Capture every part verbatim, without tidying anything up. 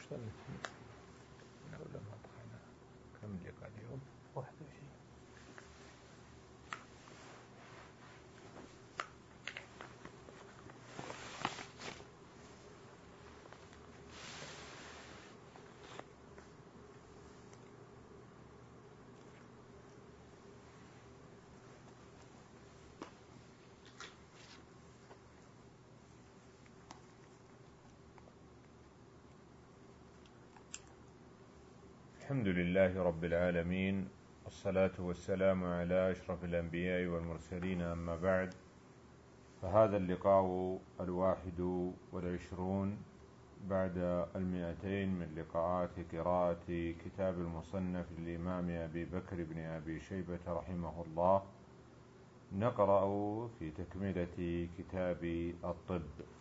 كم لقاء اليوم؟ واحد وعشرين. الحمد لله رب العالمين، والصلاة والسلام على أشرف الأنبياء والمرسلين، أما بعد، فهذا اللقاء الواحد والعشرون بعد المئتين من لقاءات قراءة كتاب المصنف للإمام أبي بكر بن أبي شيبة رحمه الله. نقرأ في تكملة كتاب الطب.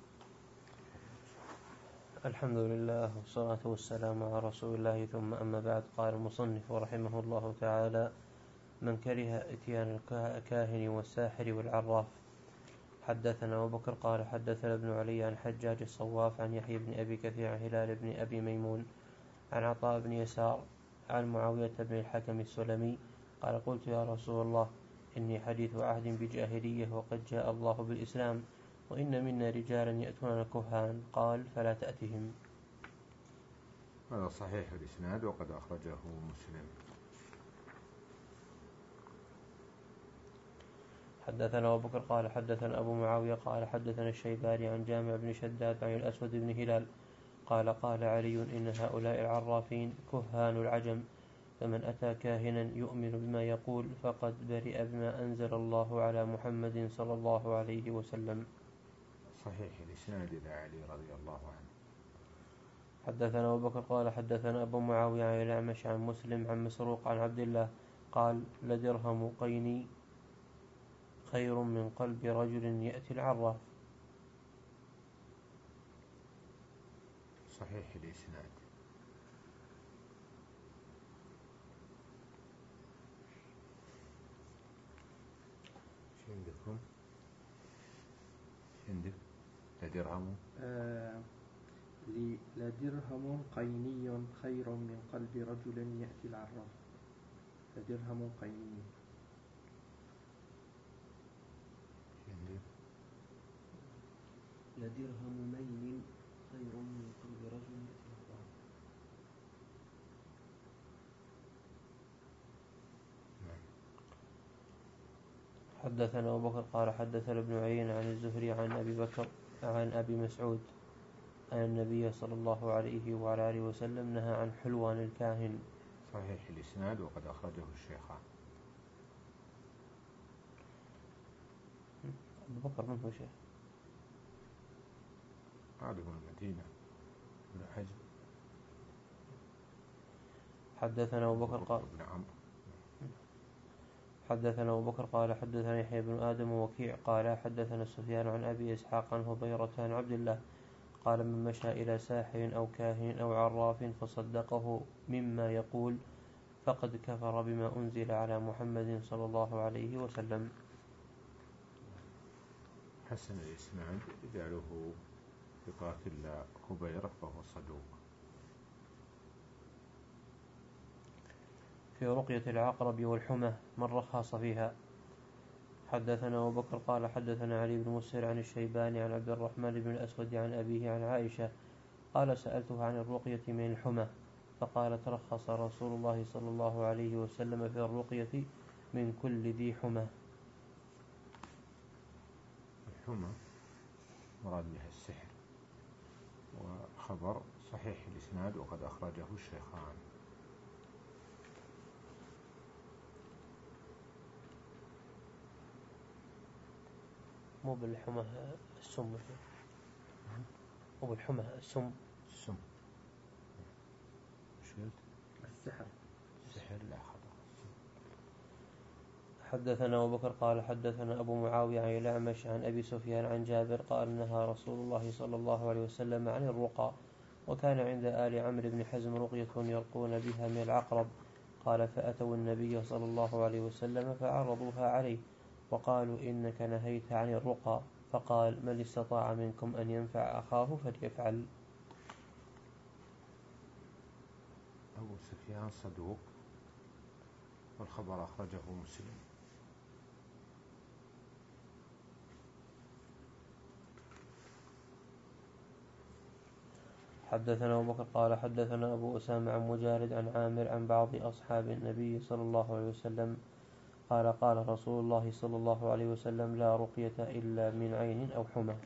الحمد لله والصلاة والسلام على رسول الله، ثم أما بعد. قال المصنف رحمه الله تعالى: من كره اتيان الكاهن والساحر والعراف. حدثنا أبو بكر قال حدثنا ابن علي عن حجاج الصواف عن يحيى بن أبي كثير عن هلال بن أبي ميمون عن عطاء بن يسار عن معاوية بن الحكم السلمي قال: قلت يا رسول الله، إني حديث عهد بجاهلية وقد جاء الله بالإسلام، وإن منا رجالا يأتون كهان. قال: فلا تأتهم. هذا صحيح الإسناد وقد أخرجه مسلم. حدثنا أبو بكر قال حدثنا أبو معاوية قال حدثنا الشيباني عن جامع بن شداد عن الأسود بن هلال قال: قال علي: إن هؤلاء العرافين كهان العجم، فمن أتى كاهنا يؤمن بما يقول فقد برئ بما أنزل الله على محمد صلى الله عليه وسلم. صحيح الإسناد إلى علي رضي الله عنه. حدثنا أبو بكر قال حدثنا أبو معاوية عن الأعمش عن مسلم عن مسروق عن عبد الله قال: لدرهم قيني خير من قلب رجل يأتي العراف. صحيح الإسناد. شو عندكم؟ شو عندك؟ لدرهم آه لدرهم قيني خير من قلب رجل يأتي العراف. لدرهم قيني. شو عندك؟ لدرهم ميل خير من قلب رجل يأتي العراف. حدثنا أبو بكر قال حدثنا ابن عيينة عن الزهري عن أبي بكر عن أبي مسعود أن النبي صلى الله عليه وعلى آله وسلم نهى عن حلوان الكاهن. صحيح الإسناد وقد أخرجه الشيخان. أبو بكر من هو شيخ؟ عاد من المدينة بن حزم. حدثنا أبو بكر قال حدثنا أبو بكر قال حدثنا يحيى بن آدم ووكيع قال حدثنا سفيان عن أبي إسحاق عن هبيرة عن عبد الله قال: من مشى إلى ساحر أو كاهن أو عراف فصدقه مما يقول فقد كفر بما أنزل على محمد صلى الله عليه وسلم. حسن الإسناد رجاله ثقات إلا هبيرة فهو صدوق. في رقية العقرب والحمى من رخص فيها. حدثنا أبو بكر قال حدثنا علي بن مسهر عن الشيباني عن عبد الرحمن بن الأسود عن أبيه عن عائشة قال: سألته عن الرقية من الحمى فقال: ترخص رسول الله صلى الله عليه وسلم في الرقية من كل ذي حمى. الحمى مراد بها السحر، وخبر صحيح الإسناد وقد أخرجه الشيخان. مو بالحمى السم، مو بالحمى السم السم شلت السحر السحر لا خبر. حدثنا أبو بكر قال حدثنا أبو معاوية عن الأعمش عن أبي سفيان عن جابر قال: نهى رسول الله صلى الله عليه وسلم عن الرقى، وكان عند آل عمرو بن حزم رقية يرقون بها من العقرب. قال: فأتوا النبي صلى الله عليه وسلم فعرضوها عليه وقالوا: إنك نهيت عن الرقى. فقال: من استطاع منكم أن ينفع أخاه فليفعل. أبو سفيان صدوق، والخبر أخرجه مسلم. حدثنا أبو بكر قال حدثنا أبو أسامة عن مجالد عن عامر عن بعض أصحاب النبي صلى الله عليه وسلم قال قال رسول الله صلى الله عليه وسلم لا رقية إلا من عين أو حمى.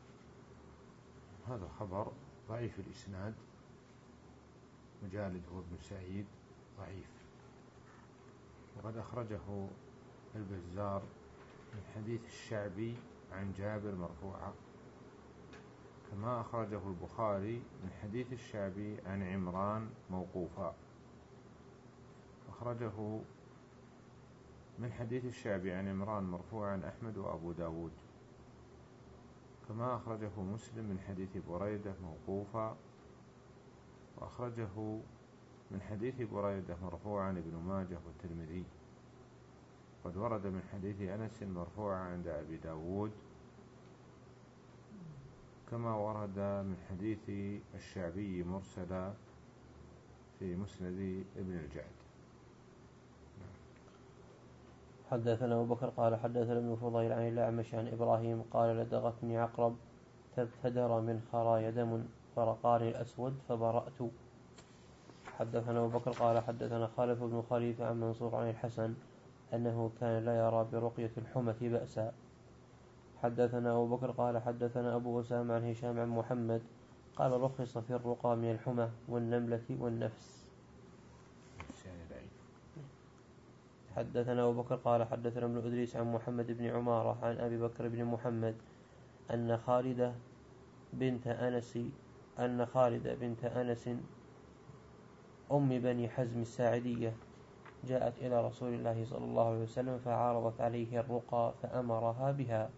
هذا خبر ضعيف الإسناد، مجالد هو ابن سعيد ضعيف، وقد أخرجه البزار من حديث الشعبي عن جابر مرفوعا، كما أخرجه البخاري من حديث الشعبي عن عمران موقوفا، أخرجه من حديث الشعبي عن عمران مرفوعا أحمد وأبو داود، كما أخرجه مسلم من حديث بريدة موقوفا، وأخرجه من حديث بريدة مرفوعا ابن ماجه والترمذي. قد ورد من حديث أنس مرفوعا عند أبي داود، كما ورد من حديث الشعبي مرسلا في مسند ابن الجعد. حدثنا أبو بكر قال حدثنا ابن فضيل عن الأعمش عن إبراهيم قال لدغتني عقرب فابتدر من خراي دم فرقاني الأسود فبرأت. حدثنا أبو بكر قال حدثنا خالف بن خليفة عن منصور عن الحسن أنه كان لا يرى برقية الحمة بأسا. حدثنا أبو بكر قال حدثنا أبو أسامة عن هشام عن محمد قال رخص في الرقى من الحمى والنملة والنفس. حدثنا أبو بكر قال حدثنا ابن إدريس عن محمد بن عمارة عن أبي بكر بن محمد أن خالد بنت أنس أن خالد بنت أنس أم بني حزم الساعدية جاءت إلى رسول الله صلى الله عليه وسلم فعارضت عليه الرقى فأمرها بها.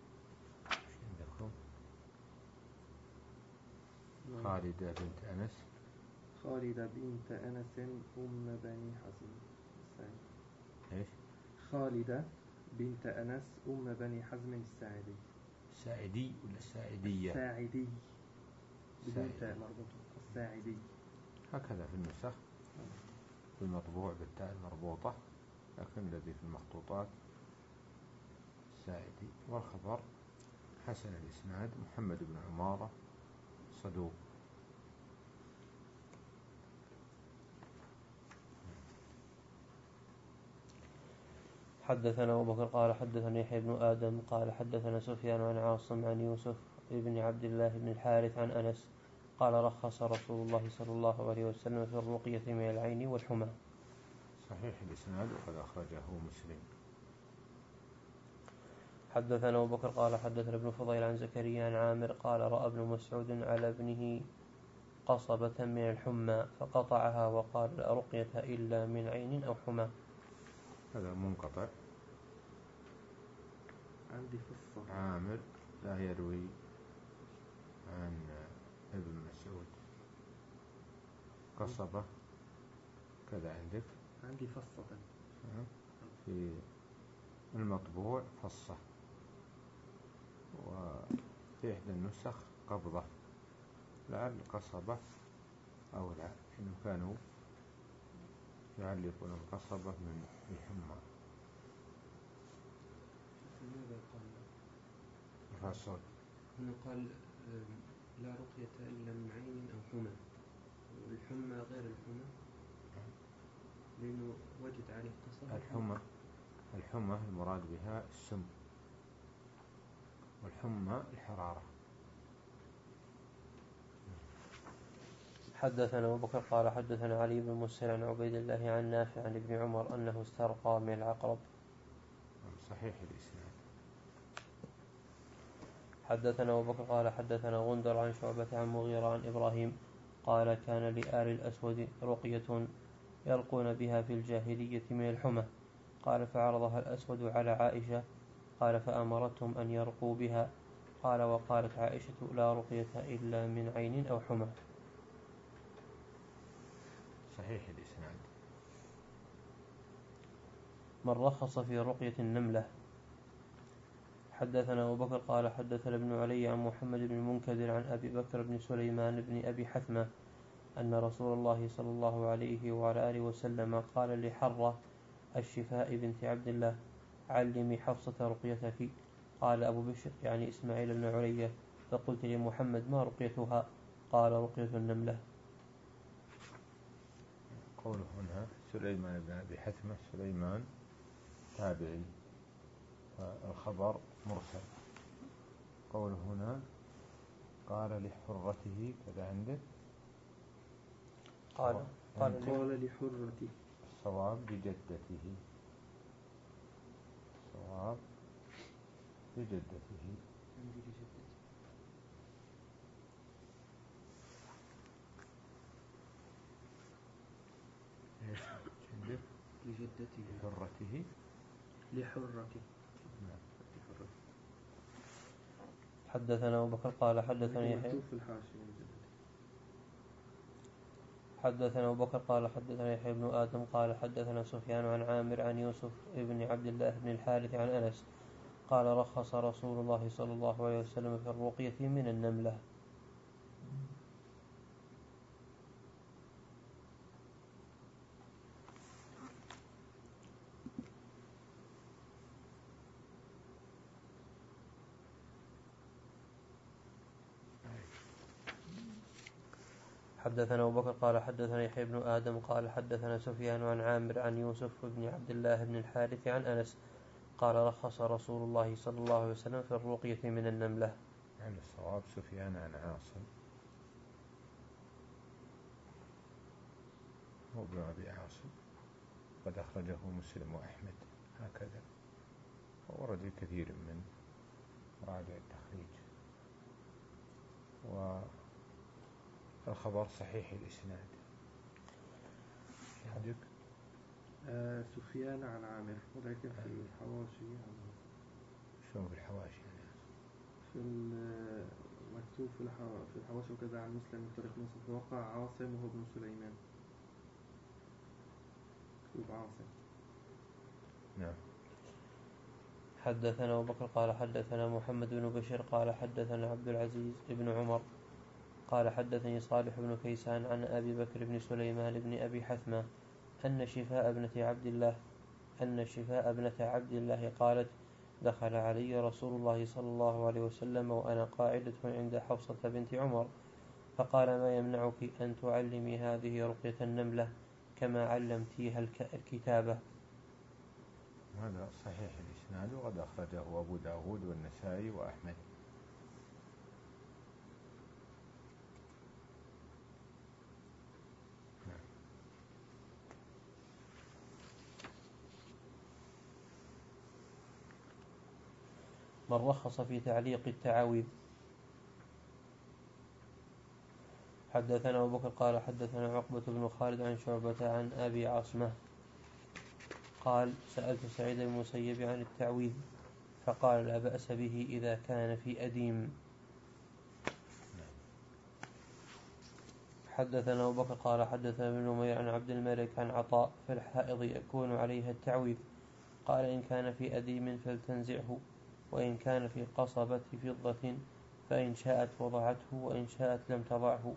خالدة بنت أنس خالدة بنت أنس أم بني حزم الساعدي. إيش؟ خالدة بنت أنس أم بني حزم الساعدي. ساعدي ولا ساعدية؟ الساعدي بدون ساعدي. تاء مربوطة. الساعدي هكذا في النسخ، في المطبوع بالتاء المربوطة، لكن الذي في المخطوطات ساعدي. والخبر حسن الإسناد، محمد بن عمارة صدوق. حدثنا أبو بكر قال حدثنا يحيى بن آدم قال حدثنا سفيان عن عاصم عن يوسف بن عبد الله بن الحارث عن أنس قال رخص رسول الله صلى الله عليه وسلم في الرقية من العين والحمى. صحيح الإسناد، وقد أخرجه مسلم. حدثنا أبو بكر قال حدثنا ابن فضيل عن زكريا عن عامر قال رأى ابن مسعود على ابنه قصبة من الحمى فقطعها وقال لا رقية إلا من عين أو حمى. هذا منقطع. عندي فصة. عامر لا يروي عن ابن مسعود. قصبة كذا عندك؟ عندي فصة في المطبوع فصة، وفي إحدى النسخ قبضة، لعل قصبة أو لا، إنه كانوا يعلقون القصبة من الحمى. لماذا قال الفصل هنا قال لا رقية إلا من عين أو حمى، والحمى غير الحمى لأنه وجد عليه قصبة. الحمى الحمى المراد بها السم، والحمى الحرارة. حدثنا أبو بكر قال حدثنا علي بن مسهر عن عبيد الله عن نافع عن ابن عمر أنه استرقى من العقرب. صحيح الإسناد. حدثنا أبو بكر قال حدثنا غندر عن شعبة عن مغيرة عن إبراهيم قال كان لآل الأسود رقية يرقون بها في الجاهلية من الحمى قال فعرضها الأسود على عائشة قال فأمرتهم أن يرقوا بها قال وقالت عائشة لا رقية إلا من عين أو حمى. صحيح الإسناد. من رخص في رقية النملة. حدثنا أبو بكر قال حدثنا ابن علي عن محمد بن المنكدر عن أبي بكر بن سليمان بن أبي حثمة أن رسول الله صلى الله عليه وعلى آله وسلم قال لحرة الشفاء بنت عبد الله: علمي حفصة رقيتك. قال أبو بشر يعني إسماعيل بن علية: فقلت لمحمد: ما رقيتها؟ قال: رقية النملة. قوله هنا سليمان بن أبي حثمة، سليمان تابعي، فالخبر مرسل. قوله هنا قال لحرته كذا عندك، قال قال, قال لحرته، الصواب لجدته، الصواب لجدته. عندي لجدته. ايش عندك؟ لجدته، حرته، لحرته. نعم. حدثنا أبو بكر قال حدثني يحيى حدثنا أبو بكر قال حدثنا يحيى بن آدم قال حدثنا سفيان عن عامر عن يوسف بن عبد الله بن الحارث عن أنس قال: رخص رسول الله صلى الله عليه وسلم في الرقية من النملة. حدثنا أبو بكر قال حدثنا يحيى بن آدم قال حدثنا سفيان عن عامر عن يوسف بن عبد الله بن الحارث عن أنس قال: رخص رسول الله صلى الله عليه وسلم في الرقية من النملة. يعني الصواب سفيان عن عاصم، هو ابن أبي عاصم، قد أخرجه مسلم وأحمد هكذا، وورد كثير من راجع التخريج، والخبر صحيح الإسناد. عندك آه سفيان عن عامر، ولكن في الحواشي عن شو في الحواشي يعني؟ في المكتوب في في الحواشي وكذا عن مسلم من طريق مصر وقع عاصم وهو ابن سليمان، مكتوب عاصم. نعم. حدثنا أبو بكر قال حدثنا محمد بن بشير قال حدثنا عبد العزيز بن عمر قال حدثني صالح بن كيسان عن أبي بكر بن سليمان بن أبي حثمة أن شفاء ابنة عبد الله أن شفاء ابنة عبد الله قالت: دخل علي رسول الله صلى الله عليه وسلم وأنا قاعدة عند حفصة بنت عمر، فقال: ما يمنعك أن تعلمي هذه رقية النملة كما علمتيها الكتابة؟ هذا صحيح الإسناد، وقد أخرجه أبو داود والنسائي وأحمد. من رخص في تعليق التعاويذ. حدثنا أبو بكر قال حدثنا عقبة بن خالد عن شعبة عن أبي عاصمة قال: سألت سعيد بن المسيب عن التعويذ فقال: لا بأس به إذا كان في أديم. حدثنا أبو بكر قال حدثنا ابن نمير عن عبد الملك عن عطاء: في الحائض يكون عليها التعويذ. قال: إن كان في أديم فلتنزعه، وإن كان في قصبة فضة فإن شاءت وضعته وإن شاءت لم تضعه.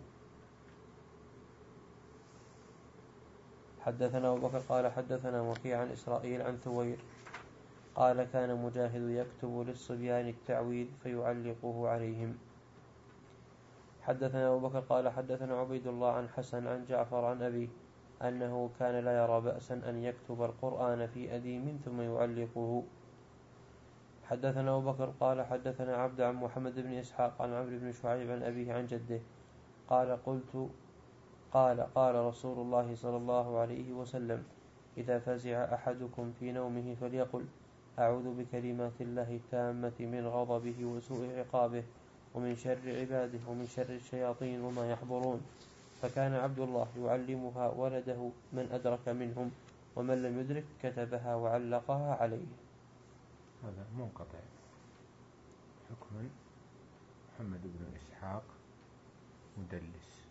حدثنا أبو بكر قال حدثنا وكيع عن إسرائيل عن ثوير قال: كان مجاهد يكتب للصبيان التعويذ فيعلقه عليهم. حدثنا أبو بكر قال حدثنا عبيد الله عن حسن عن جعفر عن أبيه أنه كان لا يرى بأسا أن يكتب القرآن في أديم ثم يعلقه. حدثنا أبو بكر قال حدثنا عبد عن محمد بن إسحاق عن عمرو بن شعيب عن أبيه عن جده قال: قلت قال قال رسول الله صلى الله عليه وسلم: إذا فزع أحدكم في نومه فليقل: أعوذ بكلمات الله التامة من غضبه وسوء عقابه ومن شر عباده ومن شر الشياطين وما يحضرون. فكان عبد الله يعلمها ولده من أدرك منهم، ومن لم يدرك كتبها وعلقها عليه. هذا منقطع حكما. محمد بن إسحاق مدلس.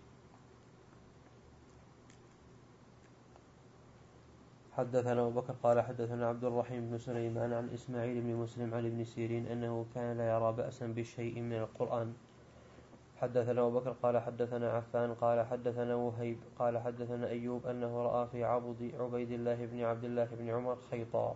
حدثنا أبو بكر قال حدثنا عبد الرحيم بن سليمان عن إسماعيل بن مسلم عن ابن سيرين أنه كان لا يرى بأسا بشيء من القرآن. حدثنا أبو بكر قال حدثنا عفان قال حدثنا وهيب قال حدثنا أيوب أنه رأى في عبد عبيد الله بن عبد الله بن عمر خيطا.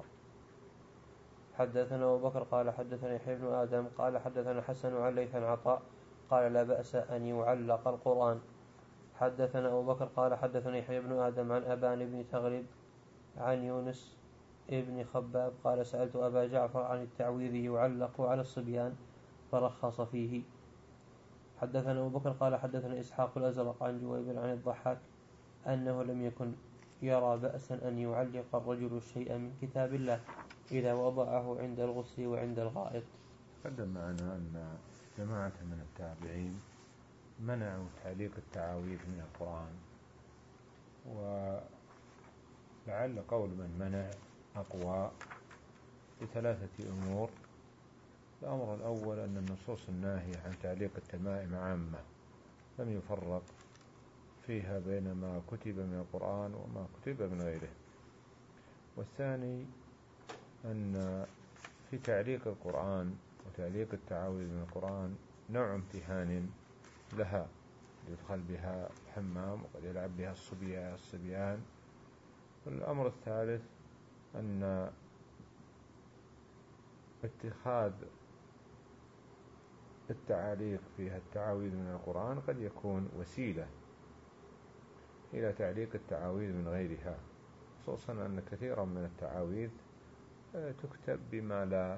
حدثنا أبو بكر قال حدثنا يحيى بن آدم قال حدثنا حسن عن ليث عن عطاء قال لا بأس أن يعلق القرآن. حدثنا أبو بكر قال حدثنا يحيى بن آدم عن أبان بن تغلب عن يونس ابن خباب قال سألت أبا جعفر عن التعويذ يعلق على الصبيان فرخص فيه. حدثنا أبو بكر قال حدثنا إسحاق الأزرق عن جويبر عن الضحاك أنه لم يكن يرى بأسا أن يعلق الرجل الشيء من كتاب الله إذا وضعه عند الغسل وعند الغائط. قدم معنا أن جماعة من التابعين منعوا تعليق التعاويذ من القرآن، ولعل قول من منع أقوى لثلاثة أمور. الأمر الأول أن النصوص الناهية عن تعليق التمائم عامة لم يفرق فيها بين ما كتب من القرآن وما كتب من غيره. والثاني أن في تعليق القرآن وتعليق التعاوذ من القرآن نوع امتحان لها يدخل بها الحمام وقد يلعب بها الصبيان. والأمر الثالث أن اتخاذ التعاليق فيها التعاويذ من القرآن قد يكون وسيلة إلى تعليق التعاويذ من غيرها، خصوصا أن كثيرا من التعاويذ تكتب بما لا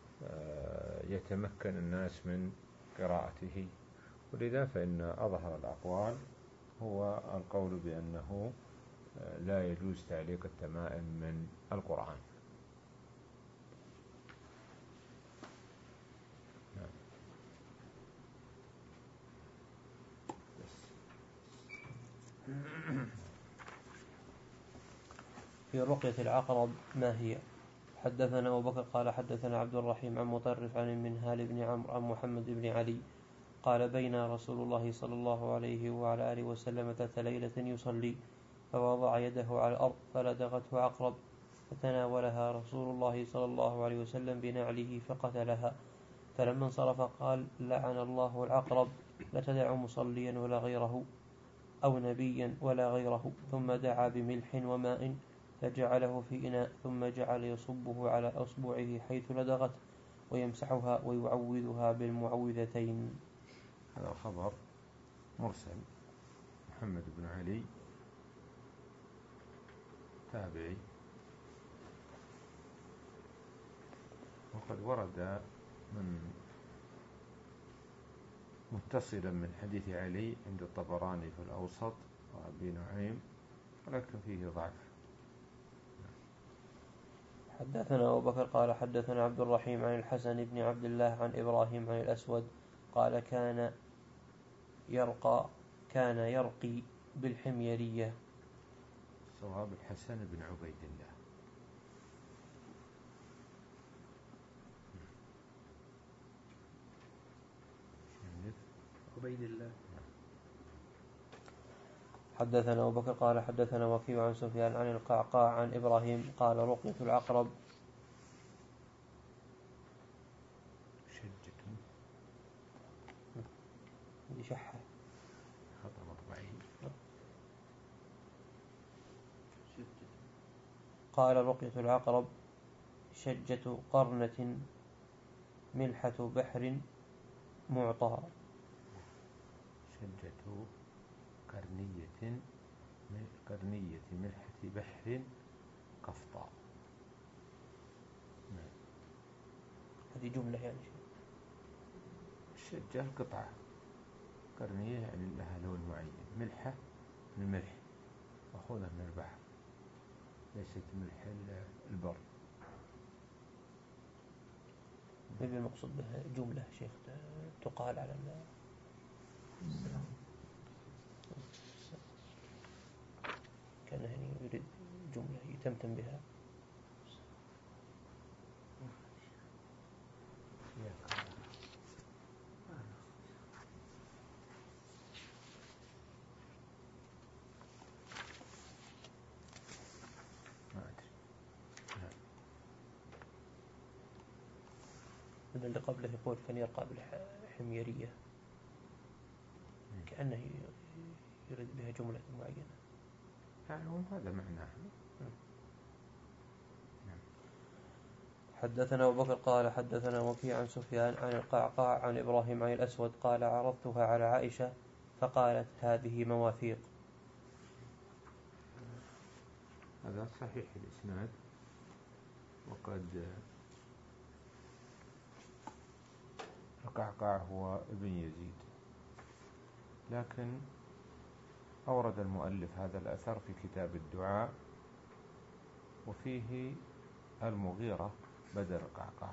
يتمكن الناس من قراءته، ولذا فإن أظهر الأقوال هو القول بأنه لا يجوز تعليق التمائم من القرآن. في رقية العقرب ما هي؟ حدثنا أبو بكر قال حدثنا عبد الرحيم عن مطرف عن المنهال بن عمرو عن محمد بن علي قال بين رسول الله صلى الله عليه وعلى آله وسلم ذات ليلة يصلي فوضع يده على الأرض فلدغته عقرب فتناولها رسول الله صلى الله عليه وسلم بنعله فقتلها، فلما انصرف قال لعن الله العقرب لا تدع مصليا ولا غيره أو نبيا ولا غيره، ثم دعا بملح وماء فجعله في إناء ثم جعل يصبه على أصبعه حيث لدغت ويمسحها ويعوذها بالمعوذتين. هذا خبر مرسل. محمد بن علي تابعي، وقد ورد من متصلا من حديث علي عند الطبراني في الأوسط وأبي نعيم، ولكن فيه ضعف. حدثنا أبو بكر قال حدثنا عبد الرحيم عن الحسن بن عبد الله عن إبراهيم عن الأسود قال كان يرقى كان يرقي بالحميرية. صواب الحسن بن عبيد الله. عبيد الله. حدثنا أبو بكر قال حدثنا وكيع عن سفيان عن القعقاع عن إبراهيم قال رقية العقرب شجة شحة خطأ مطبعي. قال رقية العقرب شجة قرنة ملحة بحر معطى. شجة قرنية قرنية ملحة بحر قفطاء. هذه جملة يعني. الشجة قطعة، قرنية يعني لها لون معين، ملحة من الملح مأخوذة من البحر ليست ملح البر. ما المقصود بها جملة شيخ تقال على السلام؟ كان يعني يريد جملة يتمتم بها. من اللي قبله يقول كان يرقى بالحميرية. كأنه يريد بها جملة معينة. يعني هذا معناه. حدثنا أبو بكر قال حدثنا وكيع عن سفيان عن القعقاع عن إبراهيم عن الأسود قال عرضتها على عائشة فقالت هذه مواثيق. هذا صحيح الإسناد، وقد القعقاع هو ابن يزيد، لكن أورد المؤلف هذا الأثر في كتاب الدعاء وفيه المغيرة بدل القعقاع.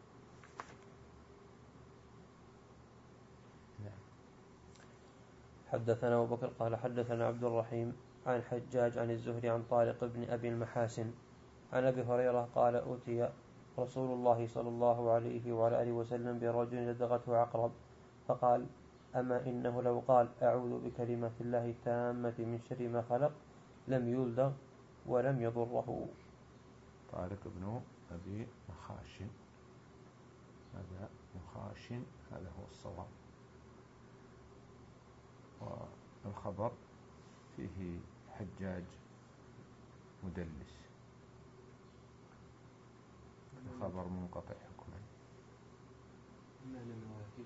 حدثنا أبو بكر قال حدثنا عبد الرحيم عن حجاج عن الزهري عن طارق بن أبي المحاسن عن أبي هريرة قال أوتي رسول الله صلى الله عليه وعلى آله وسلم برجل لدغته عقرب فقال أما إنه لو قال أعوذ بكلمات الله التامة من شر ما خلق لم يلدغ ولم يضره. طارق بن أبي مخاشن، هذا مخاشن هذا هو الصواب، والخبر فيه حجاج مدلس، الخبر منقطع حكما. معنى مواثيق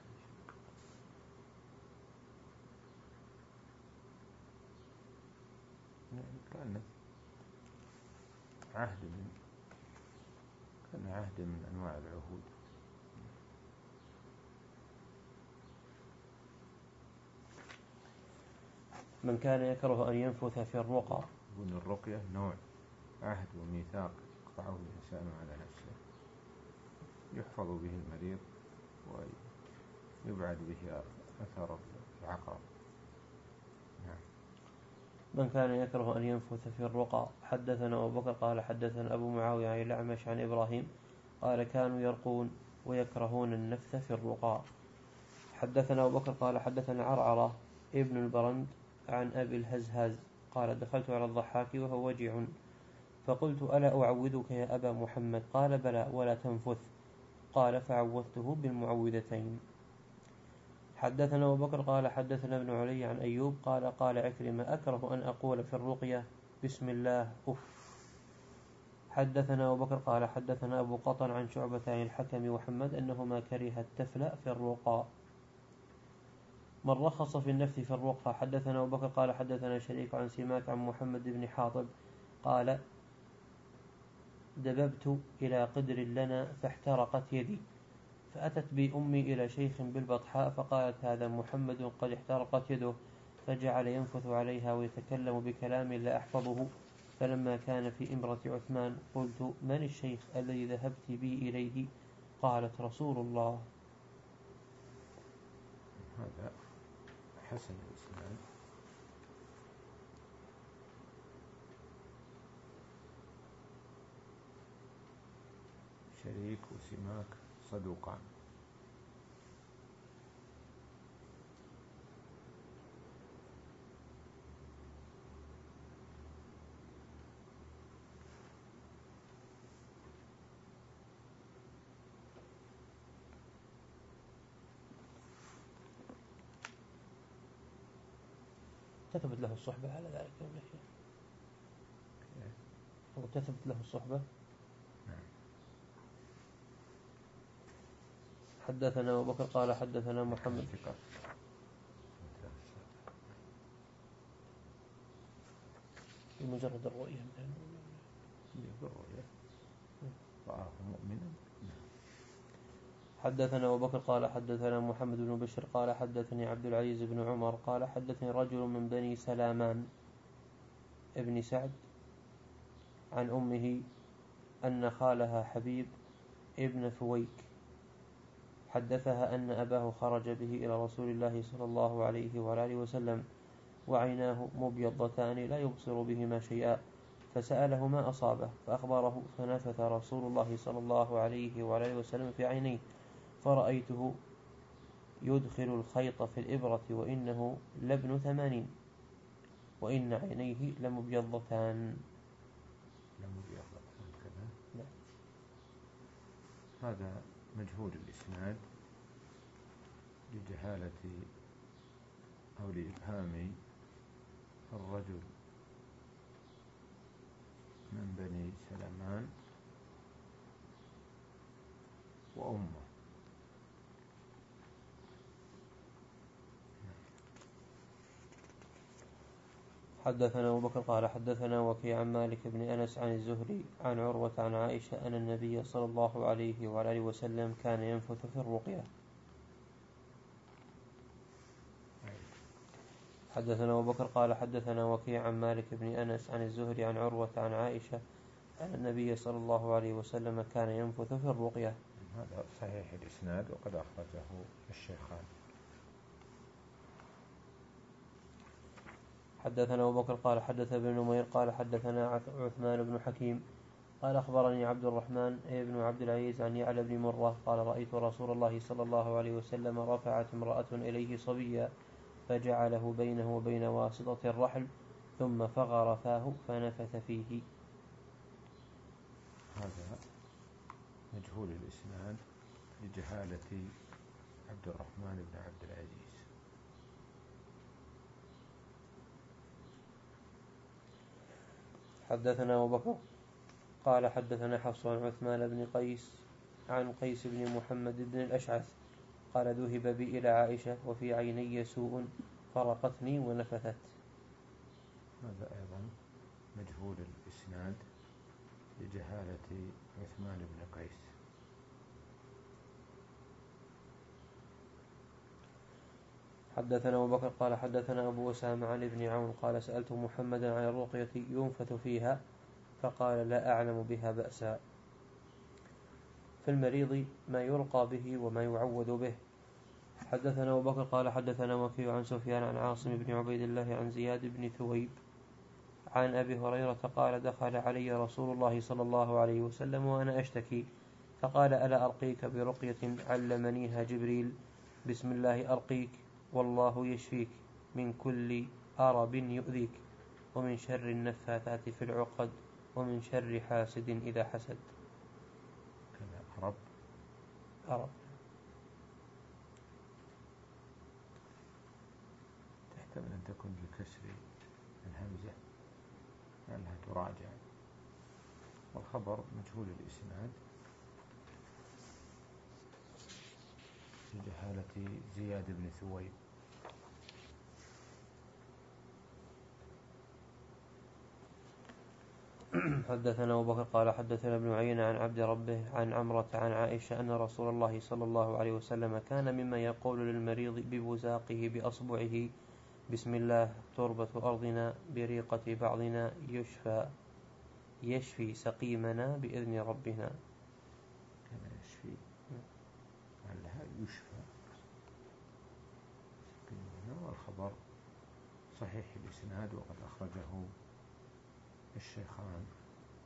كان عهد من كان عهد من أنواع العهود. من كان يكره أن ينفث في الرقى. وأن الرقية نوع عهد وميثاق يقطعه الإنسان على نفسه يحفظ به المريض ويبعد به أثر العقرب. نعم. من كان يكره أن ينفث في الرقى. حدثنا أبو بكر قال حدثنا أبو معاوية عن الأعمش عن إبراهيم قال كانوا يرقون ويكرهون النفث في الرقى. حدثنا أبو بكر قال حدثنا عرعرة ابن البرند عن أبي الهزهاز قال دخلت على الضحاك وهو وجيع فقلت ألا أعوذك يا أبا محمد قال بلى ولا تنفث قال فعوذته بالمعوذتين. حدثنا أبو بكر قال حدثنا ابن علي عن أيوب قال قال عكرمة أكره أن أقول في الرقية بسم الله أف. حدثنا أبو بكر قال حدثنا أبو قطن عن شعبة عن الحكم وحمد أنهما كره التفل في الرقى. من رخص في النفث في الرقى. حدثنا أبو بكر قال حدثنا شريك عن سماك عن محمد بن حاطب قال دببت إلى قدر لنا فاحترقت يدي فأتت بي أمي إلى شيخ بالبطحاء فقالت هذا محمد قد احترقت يده فجعل ينفث عليها ويتكلم بكلام لا أحفظه. فلما كان في إمرة عثمان قلت من الشيخ الذي ذهبت بي إليه قالت رسول الله. هذا حسن الإسلام. شريك وسماك صدوقان. تثبت له الصحبة على ذلك ولا شيء؟ أو تثبت له الصحبة. حدثنا أبو بكر قال حدثنا محمد بمجرد الرؤية رآه مؤمنا. حدثنا أبو بكر قال حدثنا محمد بن بشر قال حدثني عبد العزيز بن عمر قال حدثني رجل من بني سلامان ابن سعد عن أمه أن خالها حبيب ابن فويك حدثها أن أباه خرج به إلى رسول الله صلى الله عليه وآله وسلم وعيناه مبيضتان لا يبصر بهما شيئا فسأله ما أصابه فأخبره فنفث رسول الله صلى الله عليه وآله وسلم في عينيه فرأيته يدخل الخيط في الإبرة وإنه لابن ثمانين وإن عينيه لمبيضتان. لمبيضتان كذا. هذا مجهول الإسناد لجهالة أو لإبهام الرجل من بني سلمان وأمه. حدثنا أبو بكر قال حدثنا وكيع عن مالك بن أنس عن الزهري عن عروة عن عائشة أن النبي صلى الله عليه وعلى وسلم كان ينفث في الرقية. حدثنا أبو بكر قال حدثنا وكيع عن مالك بن أنس عن الزهري عن عروة عن عائشة أن النبي صلى الله عليه وسلم كان ينفث في الرقية. هذا صحيح الإسناد وقد أخرجه الشيخان. حدثنا أبو بكر قال حدث ابن نمير قال حدثنا عثمان بن حكيم قال أخبرني عبد الرحمن بن عبد العزيز عن يعلى بن مرة قال رأيت رسول الله صلى الله عليه وسلم رفعت امرأة إليه صبيا فجعله بينه وبين واسطة الرحل ثم فغر فاه فنفث فيه. هذا مجهول الإسناد لجهالة عبد الرحمن بن عبد العزيز. حدثنا أبو بكر قال حدثنا حفص عن عثمان بن قيس عن قيس بن محمد بن الأشعث قال ذهب بي إلى عائشة وفي عيني سوء فرقتني ونفثت. هذا أيضا مجهول الإسناد لجهالة عثمان بن قيس. حدثنا أبو بكر قال حدثنا أبو أسامة عن ابن عون قال سألت محمدا عن الرقية ينفث فيها فقال لا أعلم بها بأسا. في المريض ما يرقى به وما يعود به. حدثنا أبو بكر قال حدثنا وكيع عن سفيان عن عاصم بن عبيد الله عن زياد بن ثويب عن أبي هريرة قال دخل علي رسول الله صلى الله عليه وسلم وأنا أشتكي فقال ألا أرقيك برقية علمنيها جبريل بسم الله أرقيك والله يشفيك من كل أرب يؤذيك ومن شر النفاثات في العقد ومن شر حاسد إذا حسد. كذا أرب أرب تحتمل أن تكون بكسر الهمزة لأنها تراجع. والخبر مجهول الإسناد لجهالة زياد بن ثويب. حدثنا أبو بكر قال حدثنا ابن عيينة عن عبد ربه عن عمرة عن عائشة أن رسول الله صلى الله عليه وسلم كان ممن يقول للمريض ببزاقه بأصبعه بسم الله تربة أرضنا بريقة بعضنا يشفى يشفي سقيمنا بإذن ربنا. كان يشفي لعلها يشفى سقيمنا. والخبر صحيح الإسناد وقد أخرجه الشيخان.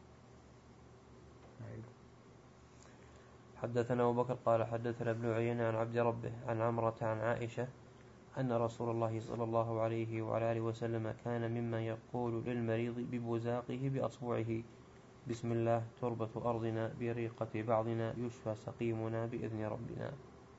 حدثنا أبو بكر قال حدثنا ابن عيينة عن عبد ربه عن عمرة عن عائشة أن رسول الله صلى الله عليه وعلى آله وسلم كان ممن يقول للمريض ببزاقه بأصبعه بسم الله تربة أرضنا بريقة بعضنا يشفى سقيمنا بإذن ربنا.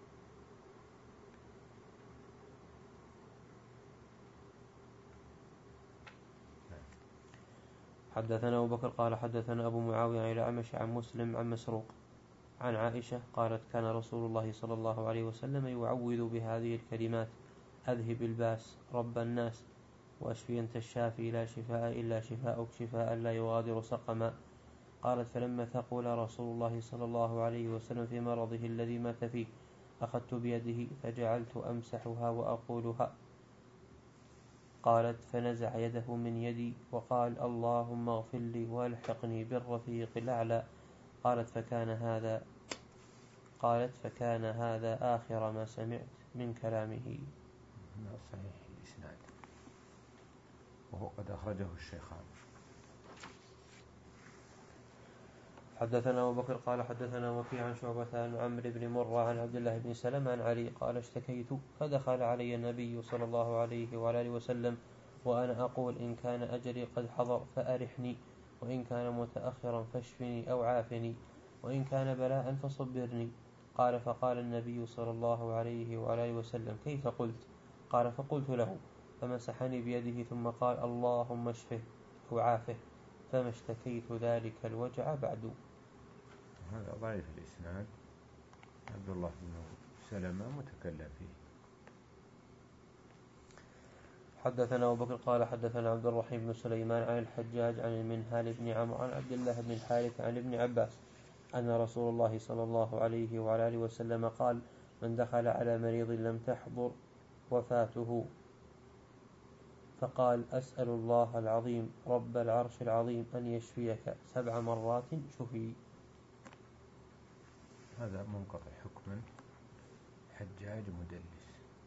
حدثنا أبو بكر قال حدثنا أبو معاوية عن الأعمش عن مسلم عن مسروق عن عائشة قالت كان رسول الله صلى الله عليه وسلم يعوذ بهذه الكلمات أذهب الباس رب الناس وأشفي أنت الشافي لا شفاء إلا شفاءك شفاء لا يغادر سقما. قالت فلما ثقل رسول الله صلى الله عليه وسلم في مرضه الذي مات فيه أخذت بيده فجعلت أمسحها وأقولها. قالت فنزع يده من يدي وقال اللهم اغفر لي والحقني بالرفيق الأعلى. قالت فكان هذا قالت فكان هذا آخر ما سمعت من كلامه. صحيح الإسناد وهو قد أخرجه الشيخان. حدثنا أبو بكر قال حدثنا وكيع عن شعبة عن عمرو بن مرة عن عبد الله بن سلمة عن علي قال اشتكيت فدخل علي النبي صلى الله عليه وعلى آله وسلم وأنا أقول إن كان أجلي قد حضر فأرحني وإن كان متأخرا فاشفني أو عافني وإن كان بلاء فصبرني. قال فقال النبي صلى الله عليه وعلى آله وسلم كيف قلت؟ قال فقلت له فمسحني بيده ثم قال اللهم اشفه أو عافه، فما اشتكيت ذلك الوجع بعد. هذا ضعيف الإسناد، عبد الله بن سلمة متكلم فيه. حدثنا أبو بكر قال حدثنا عبد الرحيم بن سليمان عن الحجاج عن المنهال بن عمرو عن عبد الله بن الحارث عن ابن عباس أن رسول الله صلى الله عليه وعلى آله وسلم قال من دخل على مريض لم تحضر وفاته فقال أسأل الله العظيم رب العرش العظيم أن يشفيك سبع مرات شفي. هذا منقطع حكما، حجاج مدلس.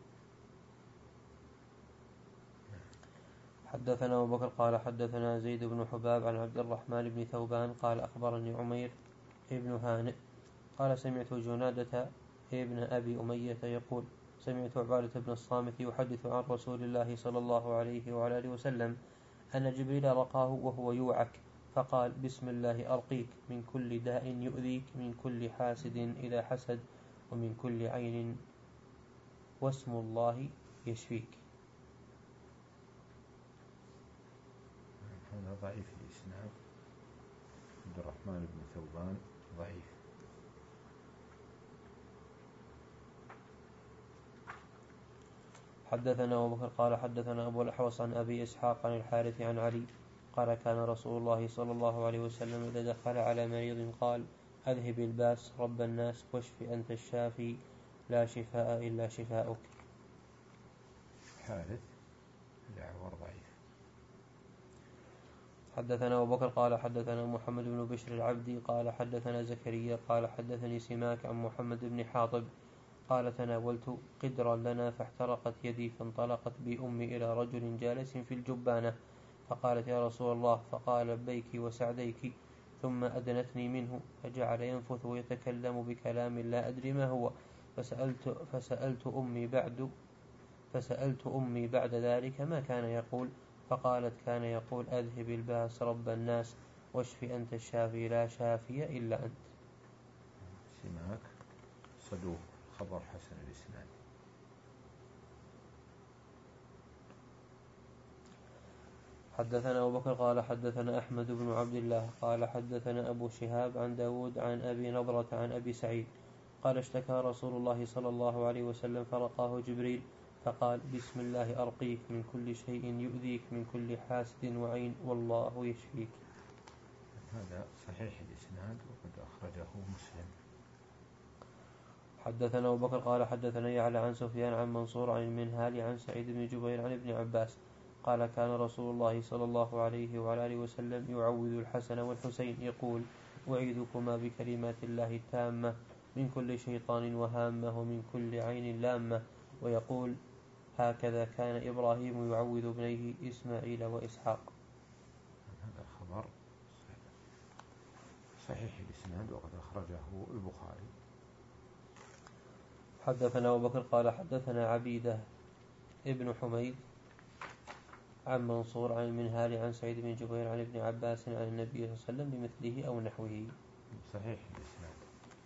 حدثنا أبو بكر قال حدثنا زيد بن حباب عن عبد الرحمن بن ثوبان قال أخبرني عمير ابن هانئ قال سمعت جنادة ابن أبي أمية يقول سمعت عبادة بن الصامت يحدث عن رسول الله صلى الله عليه وعلى آله وسلم أن جبريل رقاه وهو يوعك فقال بسم الله أرقيك من كل داء يؤذيك من كل حاسد إذا حسد ومن كل عين واسم الله يشفيك. هذا ضعيف الإسناد، عبد الرحمن بن ثوبان ضعيف. حدثنا أبو بكر قال حدثنا أبو الأحوص عن أبي إسحاق عن الحارث عن علي قال كان رسول الله صلى الله عليه وسلم إذا دخل على مريض قال أذهب الباس رب الناس واشف أنت الشافي لا شفاء إلا شفاؤك. حارث الأعور ضعيف. حدثنا أبو بكر قال حدثنا محمد بن بشر العبدي قال حدثنا زكريا قال حدثني سماك عن محمد بن حاطب قال تناولت قدرا لنا فاحترقت يدي فانطلقت بأمي إلى رجل جالس في الجبانة فقالت يا رسول الله فقال لبيك وسعديك ثم أدنتني منه فجعل ينفث ويتكلم بكلام لا أدري ما هو فسألت, فسألت أمي بعد فسألت أمي بعد ذلك ما كان يقول فقالت كان يقول أذهب الباس رب الناس واشف أنت الشافي لا شافي إلا أنت. سماك صدوق خبر حسن الإسناد. حدثنا أبو بكر قال حدثنا أحمد بن عبد الله قال حدثنا أبو شهاب عن داود عن أبي نضرة عن أبي سعيد قال اشتكى رسول الله صلى الله عليه وسلم فرقاه جبريل فقال بسم الله أرقيك من كل شيء يؤذيك من كل حاسد وعين والله يشفيك. هذا صحيح الإسناد وقد أخرجه مسلم. حدثنا أبو بكر قال حدثنا يعلى عن سفيان عن منصور عن المنهال عن سعيد بن جبير عن ابن عباس قال كان رسول الله صلى الله عليه وعلى آله وسلم يعوذ الحسن والحسين يقول أعيذكما بكلمات الله التامة من كل شيطان وهامة ومن كل عين لامة ويقول هكذا كان إبراهيم يعوذ ابنيه إسماعيل وإسحاق. هذا خبر صحيح الإسناد وقد أخرجه البخاري. حدثنا أبو بكر قال حدثنا عبيدة ابن حميد عن منصور عن المنهال عن سعيد بن جبير عن ابن عباس عن النبي صلى الله عليه وسلم بمثله أو نحوه. صحيح الإسناد.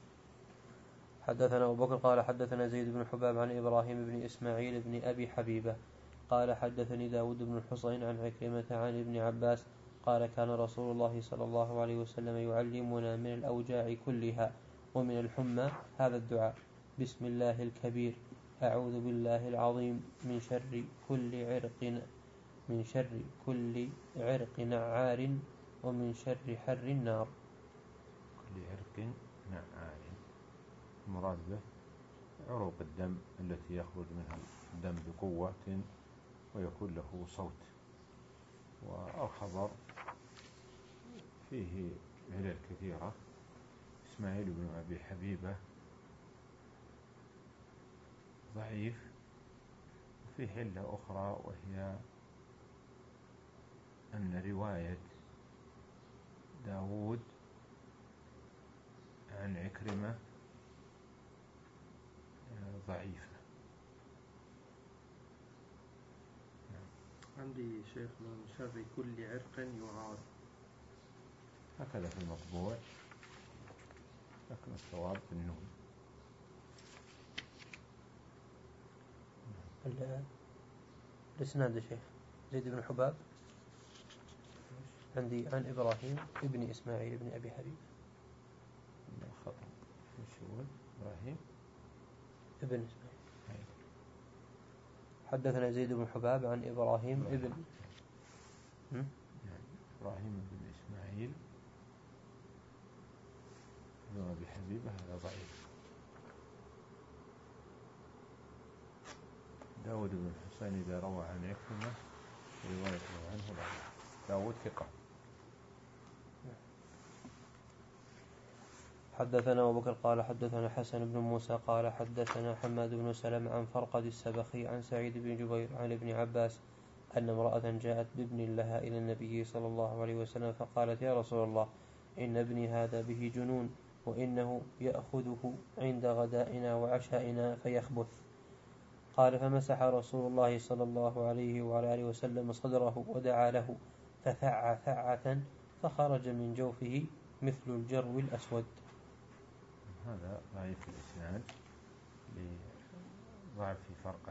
حدثنا أبو بكر قال حدثنا زيد بن حباب عن إبراهيم بن إسماعيل بن أبي حبيبة قال حدثني داود بن الحصين عن عكرمة عن ابن عباس قال كان رسول الله صلى الله عليه وسلم يعلمنا من الأوجاع كلها ومن الحمى هذا الدعاء بسم الله الكبير أعوذ بالله العظيم من شر كل عرق من شر كل عرق نعار ومن شر حر النار. كل عرق نعار المراد به عروق الدم التي يخرج منها الدم بقوة ويكون له صوت. والخبر فيه علل كثيرة. إسماعيل بن أبي حبيبة ضعيف، وفيه علة أخرى وهي أن رواية داود عن عكرمة ضعيفة. عندي شيخ من شر كل عرق يعار هكذا في المطبوع لكن الصواب بالنون. الإسناد يا شيخ. زيد بن حباب عندي عن إبراهيم ابن إسماعيل ابن أبي حبيب. خطأ. وش هو؟ إبراهيم ابن إسماعيل. حدثنا زيد بن حباب عن إبراهيم ابن يعني إبراهيم بن إسماعيل ابن أبي حبيبة هذا ضعيف. داود بن حسين إذا روى عن عكرمة روايته عنه ضعيف. داود ثقة. حدثنا أبو بكر قال حدثنا حسن بن موسى قال حدثنا حماد بن سلم عن فرقد السبخي عن سعيد بن جبير عن ابن عباس أن امرأة جاءت بابن لها إلى النبي صلى الله عليه وسلم فقالت يا رسول الله إن ابني هذا به جنون وإنه يأخذه عند غدائنا وعشائنا فيخبث. قال فمسح رسول الله صلى الله عليه وعلى آله وسلم صدره ودعا له فثع ثعة فخرج من جوفه مثل الجرو الأسود. هذا ضعيف الإسناد لضعف فرقة.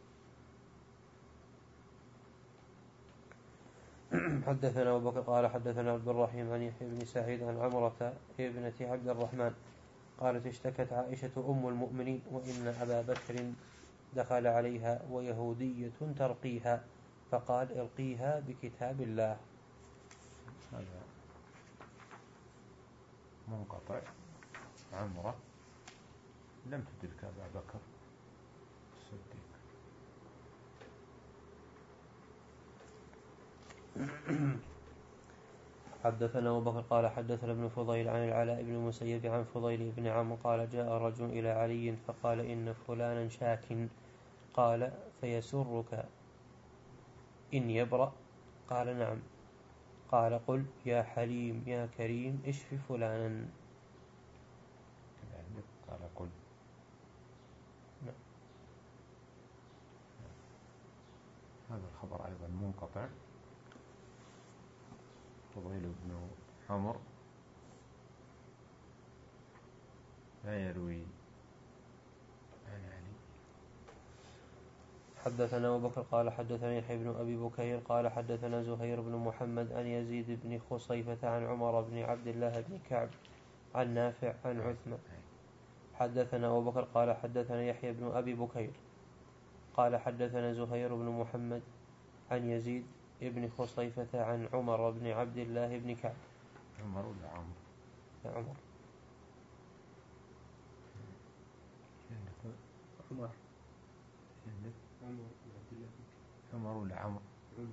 حدثنا أبو بكر قال حدثنا عبد الرحيم عن يحيى بن سعيد عن عمرة ابنة عبد الرحمن قالت اشتكت عائشة أم المؤمنين وإن أبا بكر دخل عليها ويهودية ترقيها فقال ارقيها بكتاب الله. هذا منقطع. عمرة لم تدرك أبا بكر الصديق. حدثنا أبو بكر قال حدثنا ابن فضيل عن العلاء بن المسيب عن فضيل بن عمرو قال جاء رجل إلى علي فقال إن فلانا شاك قال فيسرك إن يبرأ قال نعم قال قل يا حليم يا كريم اشف فلانا. قال قل نعم. هذا الخبر أيضا منقطع. فضيل بن عمرو لا يروي عن علي. حدثنا أبو بكر قال حدثنا يحيى بن أبي بكير قال حدثنا زهير بن محمد عن يزيد بن خصيفة عن عمر بن عبد الله بن كعب عن نافع عن عثمان. حدثنا أبو بكر قال حدثنا يحيى بن أبي بكير قال حدثنا زهير بن محمد عن يزيد بن خصيفة عن عمر بن عبد الله بن كعب. عمر ولا عمر؟ عمر. عمر عمر بن عبد الله عمر ولا عمر؟ عمر.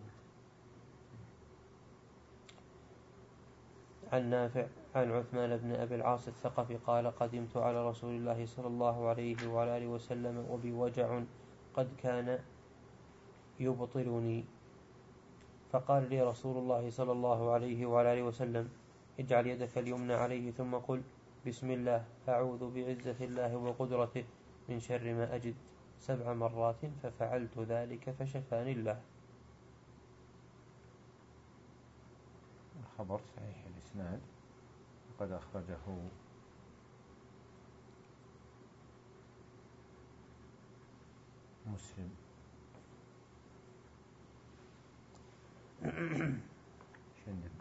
عن نافع عن عثمان بن أبي العاص الثقفي قال قدمت على رسول الله صلى الله عليه وعلى آله وسلم وبي وجع قد كان يبطلني فقال لي رسول الله صلى الله عليه وعلى آله وسلم اجعل يدك اليمنى عليه ثم قل بسم الله أعوذ بعزة الله وقدرته من شر ما أجد سبع مرات ففعلت ذلك فشفاني الله. الخبر صحيح الإسناد وقد أخرجه مسلم. شندك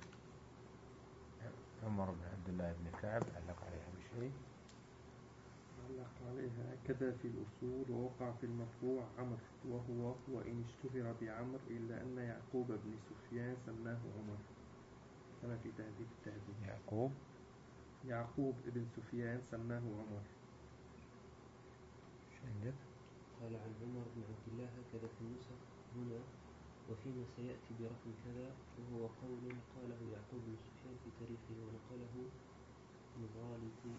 عمر بن عبد الله بن كعب علق عليها بشيء. علق عليها كذا في الأصول ووقع في المرفوع عمر وهو وإن اشتهر بعمر إلا أن يعقوب بن سفيان سماه عمر كما في تهذيب التهذيب. يعقوب يعقوب بن سفيان سماه عمر. شندك قال عن عمر بن عبد الله هكذا في النسخ هنا وفيما سيأتي برقم كذا وهو قول قاله يعقوب بن سفيان في تاريخه ونقله مغالطي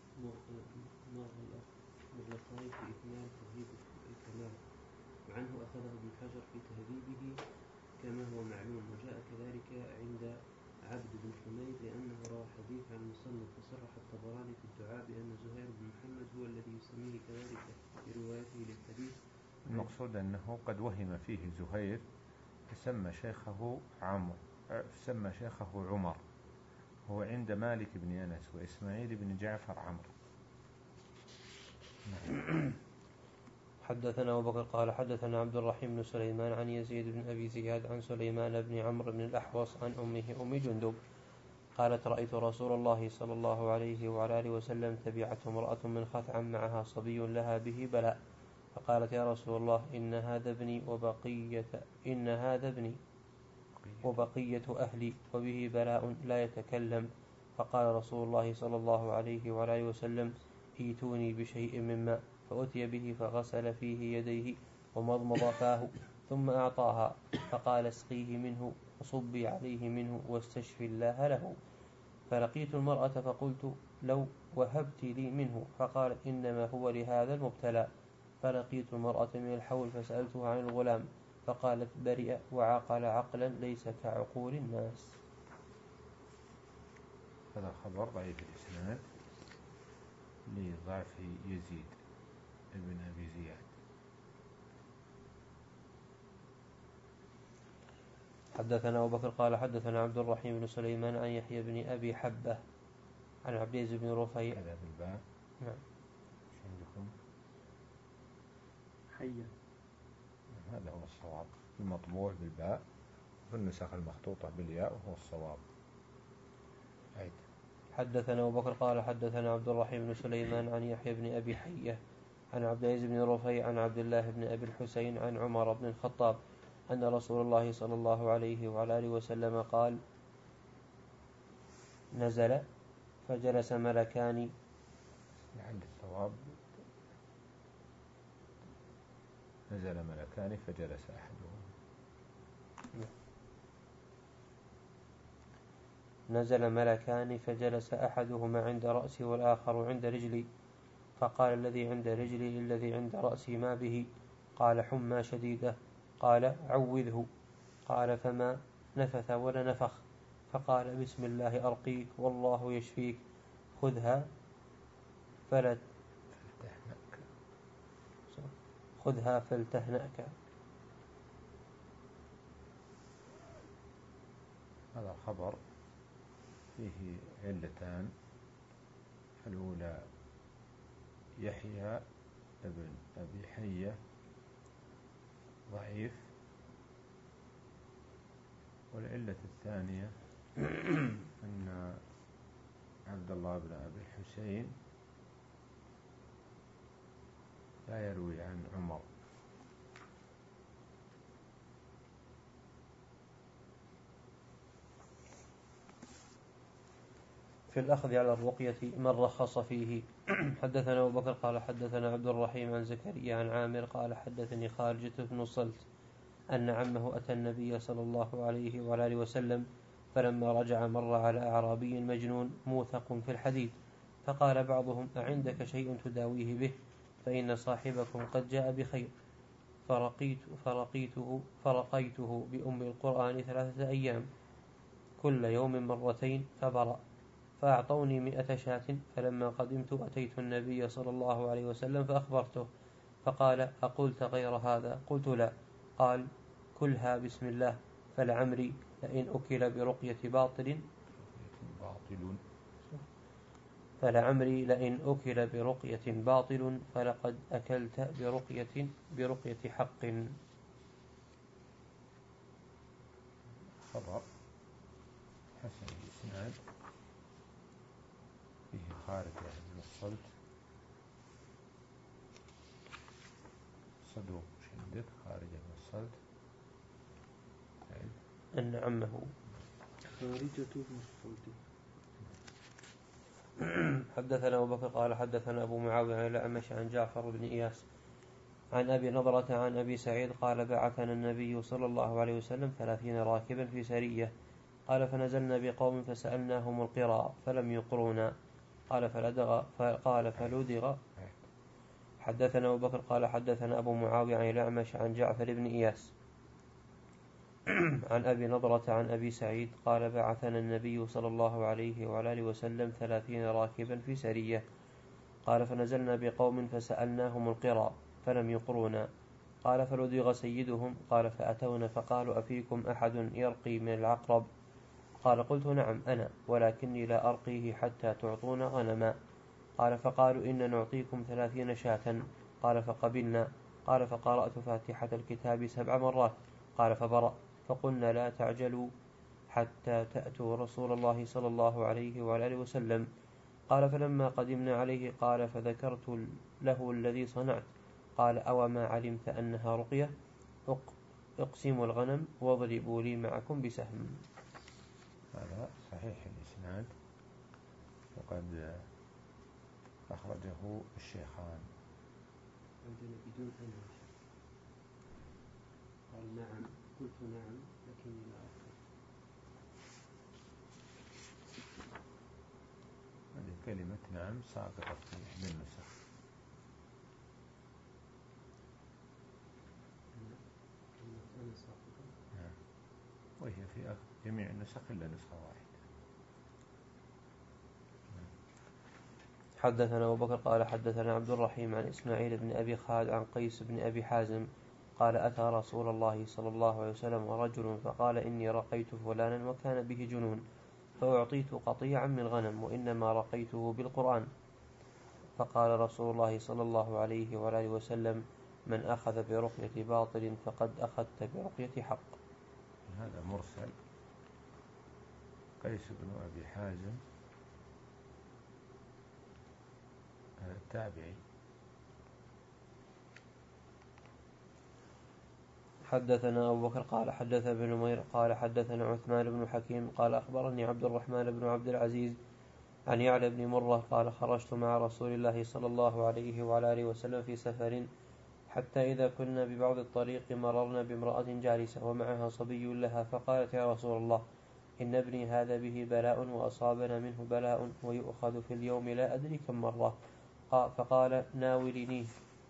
مغلطاي في إكمال تهذيب الكمال وعنه أخذه ابن حجر في تهذيبه كما هو معلوم. وجاء كذلك عند عبد بن حميد لأنه روى حديث عن المصنف وصرح الطبراني في الدعاء بأن زهير بن محمد هو الذي يسميه كذلك في روايته للحديث. المقصود أنه قد وهم فيه زهير فسمى شيخه عمرو سمى شيخه عمر هو عند مالك بن أنس وإسماعيل بن جعفر عمرو. حدثنا أبو بكر قال حدثنا عبد الرحيم بن سليمان عن يزيد بن أبي زياد عن سليمان بن عمرو بن الأحوص عن أمه أم جندب قالت رأيت رسول الله صلى الله عليه وعلى آله وسلم تبعته امرأة من خثعم معها صبي لها به بلاء، فقالت يا رسول الله إن هذا ابني وبقية إن هذا ابني وبقية أهلي وبه بلاء لا يتكلم. فقال رسول الله صلى الله عليه وعلى آله وسلم ائتوني بشيء من ماء، فأتي به فغسل فيه يديه ومضمض فاه ثم أعطاها فقال اسقيه منه وصبي عليه منه واستشفي الله له. فلقيت المرأة فقلت لو وهبت لي منه، فقالت إنما هو لهذا المبتلى. فلقيت المرأة من الحول فسألتها عن الغلام فقالت برئ وعقل عقلا ليس كعقول الناس. هذا خبر ضعيف الإسناد لضعف يزيد ابن أبي زياد. حدثنا أبو بكر قال حدثنا عبد الرحيم بن سليمان عن يحيى بن أبي حبة عن عبد العزيز بن رفيع. هذا بالباء. نعم. ايش عندكم؟ حية. هذا هو الصواب، المطبوع بالباء والنسخ المخطوطة بالياء وهو الصواب. عيد. حدثنا أبو بكر قال حدثنا عبد الرحيم بن سليمان عن يحيى بن أبي حية عن عبد العزيز بن رفيع عن عبد الله بن أبي الحسين عن عمر بن الخطاب أن رسول الله صلى الله عليه وعلى آله وسلم قال نزل فجلس ملكان. لعل الصواب نزل ملكان فجلس أحدهما. نزل ملكان فجلس أحدهما عند رأسي والآخر عند رجلي، فقال الذي عند رجلي الذي عند رأسي ما به؟ قال حمى شديدة. قال عوذه. قال فما نفث ولا نفخ، فقال بسم الله أرقيك والله يشفيك، خذها فلا خذها فلتهنأك. هذا الخبر فيه علتان، الأولى يحيى ابن أبي حية ضعيف، والعلة الثانية أن عبد الله بن أبي الحسين لا يروي عن عمر. في الأخذ على الرقية من رخص فيه. حدثنا أبو بكر قال حدثنا عبد الرحيم عن زكريا عن عامر قال حدثني خارجة بن صلت أن عمه أتى النبي صلى الله عليه وعلى آله وسلم، فلما رجع مر على أعرابي مجنون موثق في الحديد، فقال بعضهم أعندك شيء تداويه به؟ فإن صاحبكم قد جاء بخير. فرقيت فرقيته, فرقيته بأم القرآن ثلاثة أيام كل يوم مرتين فبرأ، فأعطوني مئة شاة. فلما قدمت أتيت النبي صلى الله عليه وسلم فأخبرته، فقال أقلت غير هذا؟ قلت لا. قال كلها بسم الله، فلعمري لئن أكل برقية باطل باطل فلعمري لئن أكل برقية باطل فلقد أكلت برقية برقية حق. خبر حسن الإسناد فيه خارجة بن الصلت صدوق شدك. خارجة بن الصلت أن عمه خارجة بن الصلت. حدثنا أبو بكر قال حدثنا أبو معاوية عن الأعمش عن جعفر بن إياس عن أبي نضرة عن أبي سعيد قال بعثنا النبي صلى الله عليه وسلم ثلاثين راكبا في سرية، قال فنزلنا بقوم فسألناهم القراء فلم يقرونا، قال فلدغ قال فلدغ. حدثنا أبو بكر قال حدثنا أبو معاوية عن الأعمش عن جعفر بن إياس عن أبي نضرة عن أبي سعيد قال بعثنا النبي صلى الله عليه وعلى آله وسلم ثلاثين راكبا في سرية، قال فنزلنا بقوم فسألناهم القراء فلم يقرونا، قال فلدغ سيدهم، قال فأتونا فقالوا أفيكم أحد يرقي من العقرب؟ قال قلت نعم أنا، ولكني لا أرقيه حتى تعطون غنما. قال فقالوا إن نعطيكم ثلاثين شاة، قال فقبلنا، قال فقرأت فاتحة الكتاب سبع مرات. قال فبرأ. فقلنا لا تعجلوا حتى تأتوا رسول الله صلى الله عليه وعلى آله وسلم. قال فلما قدمنا عليه قال فذكرت له الذي صنعت. قال أو ما علمت أنها رقية؟ اقسموا الغنم واضربوا لي معكم بسهم. هذا صحيح الإسناد وقد أخرجه الشيخان. عندنا بدون أن قال نعم، قلت نعم لكني لا أذكر. هذه كلمة نعم ساقطة في إحدى النسخ. أنا ساقطة. نعم. وهي في جميع النسخ إلا نسخة واحدة. حدثنا أبو بكر قال حدثنا عبد الرحيم عن إسماعيل بن أبي خالد عن قيس بن أبي حازم قال أتى رسول الله صلى الله عليه وسلم ورجل فقال إني رقيت فلانا وكان به جنون فأعطيت قطيعا من غنم وإنما رقيته بالقرآن. فقال رسول الله صلى الله عليه وآله وسلم من أخذ برقية باطل فقد أخذت برقية حق. هذا مرسل. قيس بن أبي حازم التابعي. حدثنا أبو بكر قال حدث بن نمير قال حدثنا عثمان بن حكيم قال أخبرني عبد الرحمن بن عبد العزيز عن يعلى بن مرة قال خرجت مع رسول الله صلى الله عليه وعلى آله وسلم في سفر حتى إذا كنا ببعض الطريق مررنا بامرأة جالسة ومعها صبي لها فقالت يا رسول الله إن ابني هذا به بلاء وأصابنا منه بلاء ويؤخذ في اليوم لا أدري كم مرة. فقال ناولنيه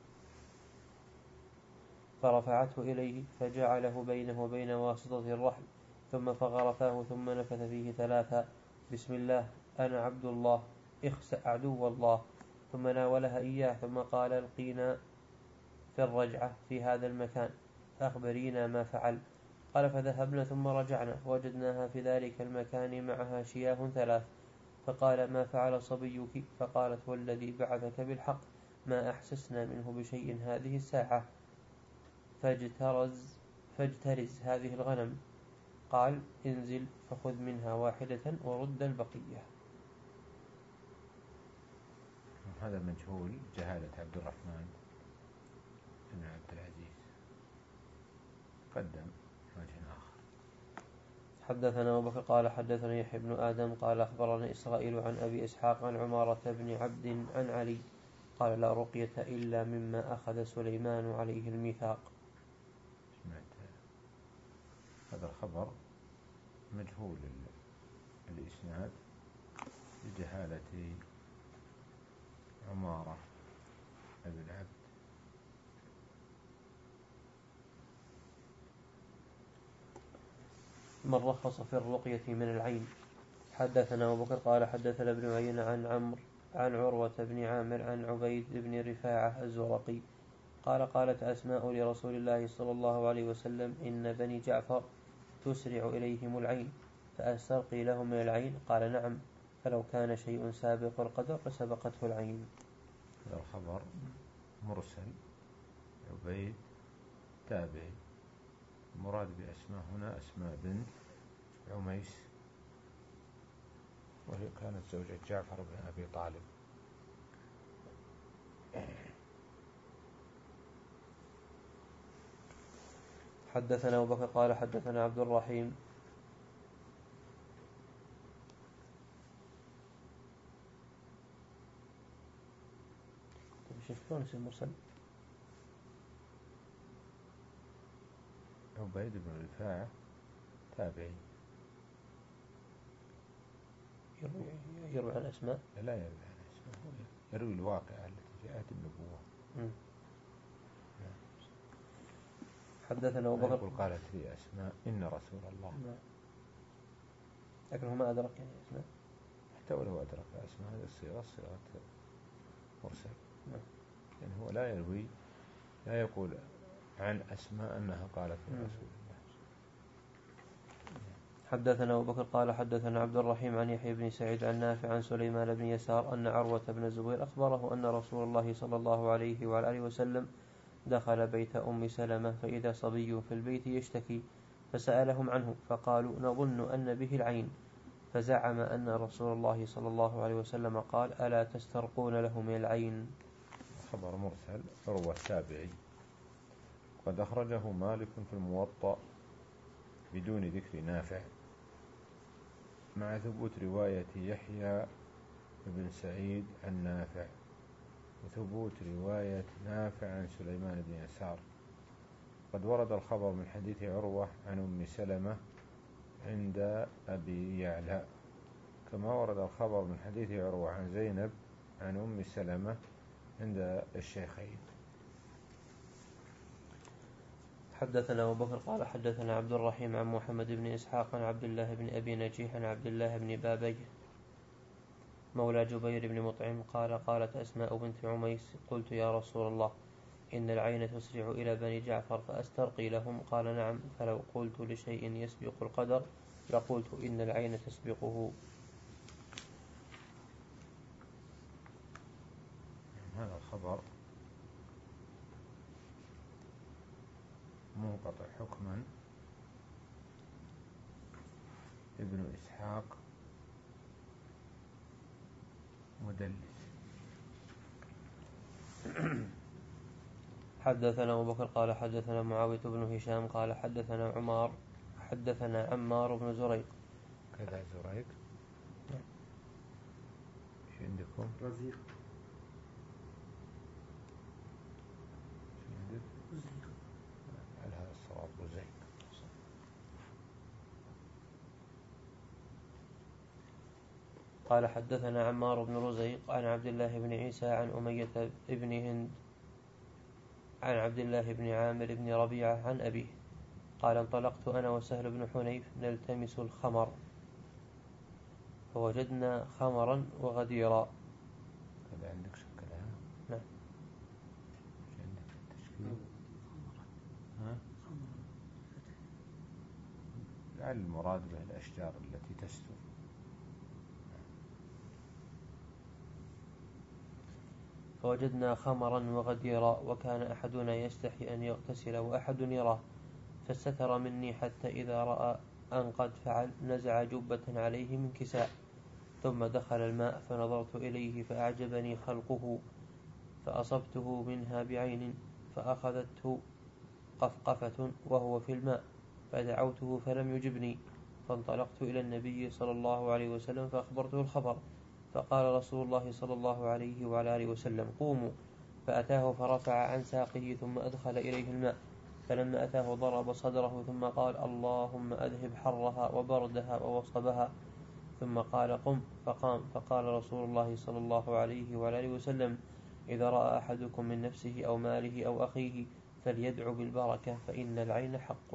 فرفعته إليه فجعله بينه وبين واسطة الرحل ثم فغر فاه ثم نفث فيه ثلاثا بسم الله أنا عبد الله اخسأ عدو الله ثم ناولها إياه ثم قال القينا في الرجعة في هذا المكان فأخبرينا ما فعل. قال فذهبنا ثم رجعنا فوجدناها في ذلك المكان معها شياه ثلاث. فقال ما فعل صبيك؟ فقالت والذي بعثك بالحق ما أحسسنا منه بشيء هذه الساعة فاجترز, فاجترز هذه الغنم. قال انزل فخذ منها واحدة ورد البقية. هذا مجهول جهالة عبد الرحمن بن عبد العزيز. قدم وجه آخر. حدثنا أبو بكر قال حدثنا يحيى بن آدم قال أخبرنا إسرائيل عن أبي إسحاق عن عمارة بن عبد عن علي قال لا رقية إلا مما أخذ سليمان عليه الميثاق. هذا الخبر مجهول الإسناد لجهالة عمارة بن عبد. من رخص في الرقية من العين. حدثنا أبو بكر قال حدثنا ابن عيينة عن عمرو عن عروة بن عامر عن عبيد بن رفاعة الزرقي قال قالت أسماء لرسول الله صلى الله عليه وسلم إن بني جعفر تسرع إليهم العين فأسترقي لهم من العين؟ قال نعم فلو كان شيء سابق القدر لسبقته العين. هذا الخبر مرسل. عبيد تابعي. المراد بأسماء هنا أسماء بنت عميس وهي كانت زوجة جعفر بن أبي طالب. حدثنا أبو بكر قال حدثنا عبد الرحيم شلون اسم مرسل؟ عبيد بن رفاعة تابعي يروي, يروي عن أسماء. لا يروي عن أسماء، يروي الواقعة التي جاءت النبوة. م. حدثنا أبو بكر يقول قالت لي أسماء إن رسول الله م. لكنه ما أدرك يعني أسماء. حتى ولو أدرك أسماء هذه الصيغة صيغة مرسل. م. يعني هو لا يروي لا يقول عن أسماء أنها قالت لرسول الله. حدثنا أبو بكر قال حدثنا عبد الرحيم عن يحيى بن سعيد عن نافع عن سليمان بن يسار أن عروة بن الزبير أخبره أن رسول الله صلى الله عليه وعلى آله وسلم دخل بيت أم سلمة فإذا صبي في البيت يشتكي، فسألهم عنه فقالوا نظن أن به العين، فزعم أن رسول الله صلى الله عليه وسلم قال ألا تسترقون له من العين. خبر مرسل عروة التابعي، قد أخرجه مالك في الموطأ بدون ذكر نافع، مع ثبوت رواية يحيى بن سعيد عن نافع، وثبوت رواية نافع عن سليمان بن يسار. قد ورد الخبر من حديث عروة عن أم سلمة عند أبي يعلى، كما ورد الخبر من حديث عروة عن زينب عن أم سلمة عند الشيخين. حدثنا أبو بكر قال حدثنا عبد الرحيم عن محمد بن إسحاق عن عبد الله بن أبي نجيح عن عبد الله بن بابي مولى جبير بن مطعم قال قالت أسماء بنت عميس قلت يا رسول الله إن العين تسرع إلى بني جعفر فأسترقي لهم، قال نعم، فلو قلت لشيء يسبق القدر لقلت إن العين تسبقه. هذا الخبر منقطع حكما، ابن إسحاق مدلس. حدثنا أبو بكر قال حدثنا معاوية بن هشام قال حدثنا عمار حدثنا عمار بن زريق. كذا زريق ايش عندكم؟ رزيق. هل هذا الصواب رزيق؟ قال حدثنا عمار بن رزيق عن عبد الله بن عيسى عن أمية بن هند عن عبد الله بن عامر بن ربيعة عن أبيه قال انطلقت أنا وسهل بن حنيف نلتمس الخمر فوجدنا خمرا وغديرا. هذا عندك شكلها؟ نعم. ايش عندك في التشكيل؟ ها؟ لعل المراد به الأشجار التي تستر. فوجدنا خمرا وغديرا وكان أحدنا يستحي أن يغتسل وأحد يراه، فاستتر مني حتى إذا رأى أن قد فعل نزع جبة عليه من كساء، ثم دخل الماء فنظرت إليه فأعجبني خلقه، فأصبته منها بعين فأخذته قفقفة وهو في الماء، فدعوته فلم يجبني، فانطلقت إلى النبي صلى الله عليه وسلم فأخبرته الخبر، فقال رسول الله صلى الله عليه وعلى آله وسلم قوموا، فأتاه فرفع عن ساقه ثم أدخل إليه الماء، فلما أتاه ضرب صدره ثم قال اللهم أذهب حرها وبردها ووصبها، ثم قال قم، فقام، فقال رسول الله صلى الله عليه وعلى آله وسلم إذا رأى أحدكم من نفسه أو ماله أو أخيه فليدعو بالبركة فإن العين حق.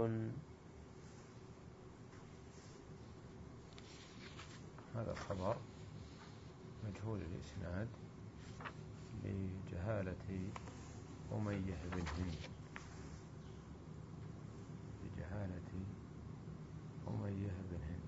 هذا الخبر مجهول الإسناد لجهالة أمية بن هند لجهالة أمية بن هند.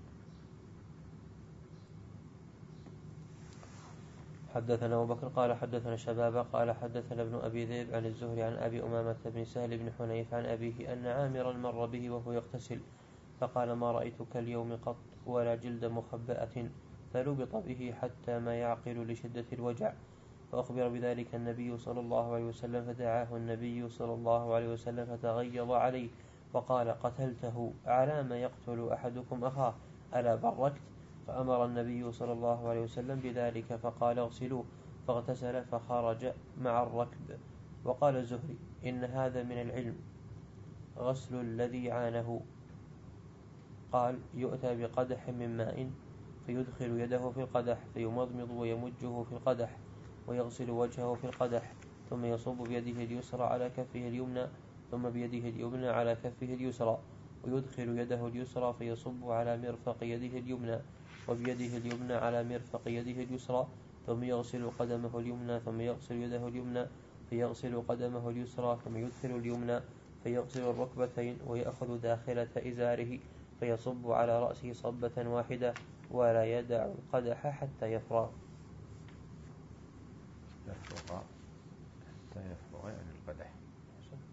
حدثنا أبو بكر قال حدثنا شبابة قال حدثنا ابن أبي ذئب عن الزهري عن أبي أمامة بن سهل بن حنيف عن أبيه أن عامرا مر به وهو يغتسل فقال ما رأيتك اليوم قط ولا جلد مخبأة، فلبط به حتى ما يعقل لشدة الوجع، فأخبر بذلك النبي صلى الله عليه وسلم فدعاه النبي صلى الله عليه وسلم فتغيظ عليه وقال قتلته على ما يقتل أحدكم أخاه ألا بركت؟ فأمر النبي صلى الله عليه وسلم بذلك فقال اغسلوه، فاغتسل فخرج مع الركب. وقال الزهري إن هذا من العلم غسل الذي عانه. قال يؤتى بقدح من ماء فيدخل يده في القدح فيمضمض ويمجه في القدح ويغسل وجهه في القدح، ثم يصب بيده اليسرى على كفه اليمنى ثم بيده اليمنى على كفه اليسرى ويدخل يده اليسرى فيصب على مرفق يده اليمنى وبيده اليمنى على مرفق يده اليسرى، ثم يغسل قدمه اليمنى ثم يغسل يده اليمنى فيغسل قدمه اليسرى ثم يدخل اليمنى فيغسل الركبتين ويأخذ داخلة إزاره فيصب على رأسه صبة واحدة ولا يدع القدح حتى يفرغ. يفرغ حتى يفرغ يعني القدح.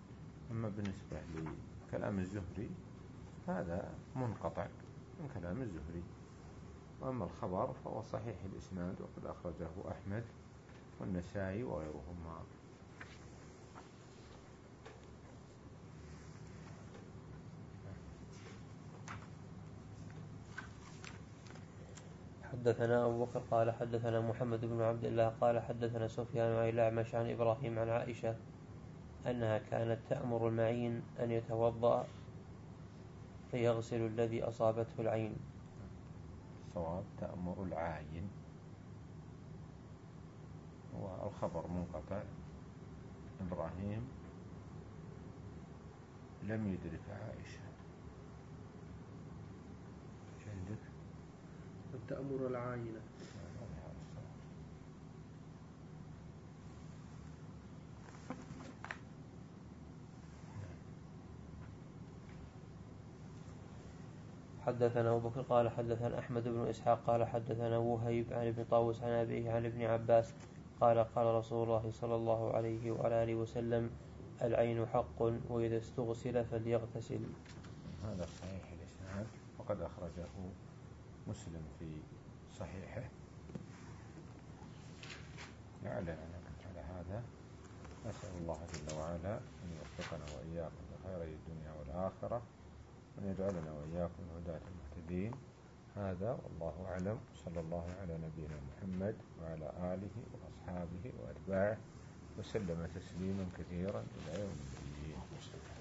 أما بالنسبة لكلام الزهري هذا منقطع من كلام الزهري، وأما الخبر فهو صحيح الإسناد وقد أخرجه أحمد والنسائي وغيرهما. حدثنا أبو بكر قال حدثنا محمد بن عبد الله قال حدثنا سفيان عن الأعمش عن إبراهيم عن عائشة أنها كانت تأمر المعين أن يتوضأ فيغسل الذي أصابته العين. الصواب تأمر العاين، والخبر منقطع. إبراهيم لم يدرك عائشة. ايش عندك؟ تأمر العاينة. حدثنا أبو بكر قال حدثنا أحمد بن إسحاق قال حدثنا وهيب عن ابن طاووس عن أبيه عن ابن عباس قال قال رسول الله صلى الله عليه وعلى آله وسلم العين حق وإذا استغسل فليغتسل. هذا صحيح الإسناد وقد أخرجه مسلم في صحيحه. لعلنا نقف على هذا. نسأل الله جل وعلا أن يوفقنا وإياكم لخيري الدنيا والآخرة، وأن يجعلنا وإياكم هداة المهتدين. هذا والله أعلم، صلى الله على نبينا محمد وعلى آله وأصحابه وأتباعه وسلم تسليما كثيرا إلى يوم الدين.